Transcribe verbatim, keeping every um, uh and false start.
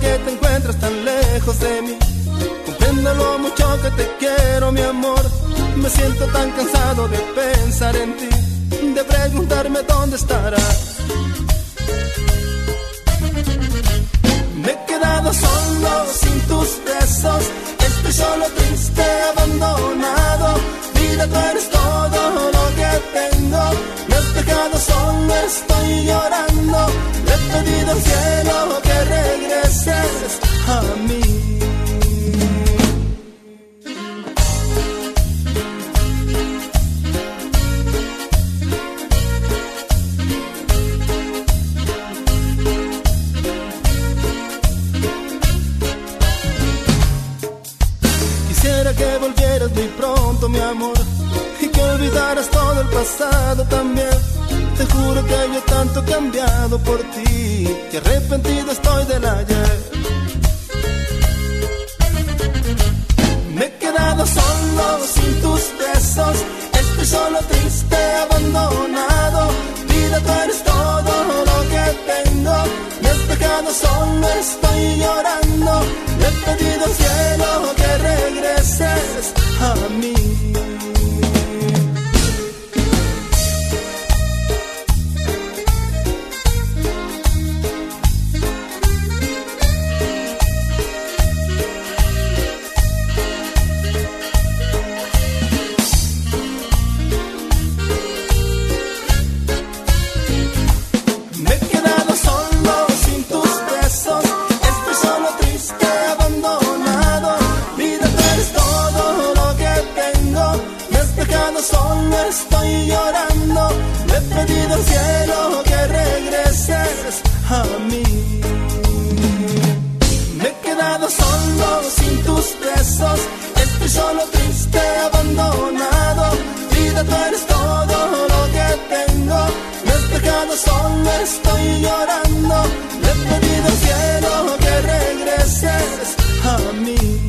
que te encuentras tan lejos de mí. Comprendo lo mucho que te quiero, mi amor. Me siento tan cansado de pensar en ti, de preguntarme dónde estarás. Me he quedado solo sin tus besos. Estoy solo, triste, abandonado. Vida, tú eres todo lo que tengo. Me has dejado solo, estoy llorando. Le he pedido al cielo que regreses a mí. Quisiera que volvieras muy pronto, mi amor, y que olvidaras todo el pasado también. Te juro que yo tanto he cambiado por ti, que arrepentido estoy del ayer. Me he quedado solo sin tus besos. Estoy solo, triste, abandonado. Vida, tú eres todo lo que tengo. Me has dejado solo, estoy llorando. Le he pedido al cielo que regreses a mí. Solo estoy llorando. Le he pedido al cielo que regreses a mí. Me he quedado solo sin tus besos. Estoy solo, triste, abandonado. Vida, tú eres todo lo que tengo. Me has dejado solo, estoy llorando. Le he pedido al cielo que regreses a mí.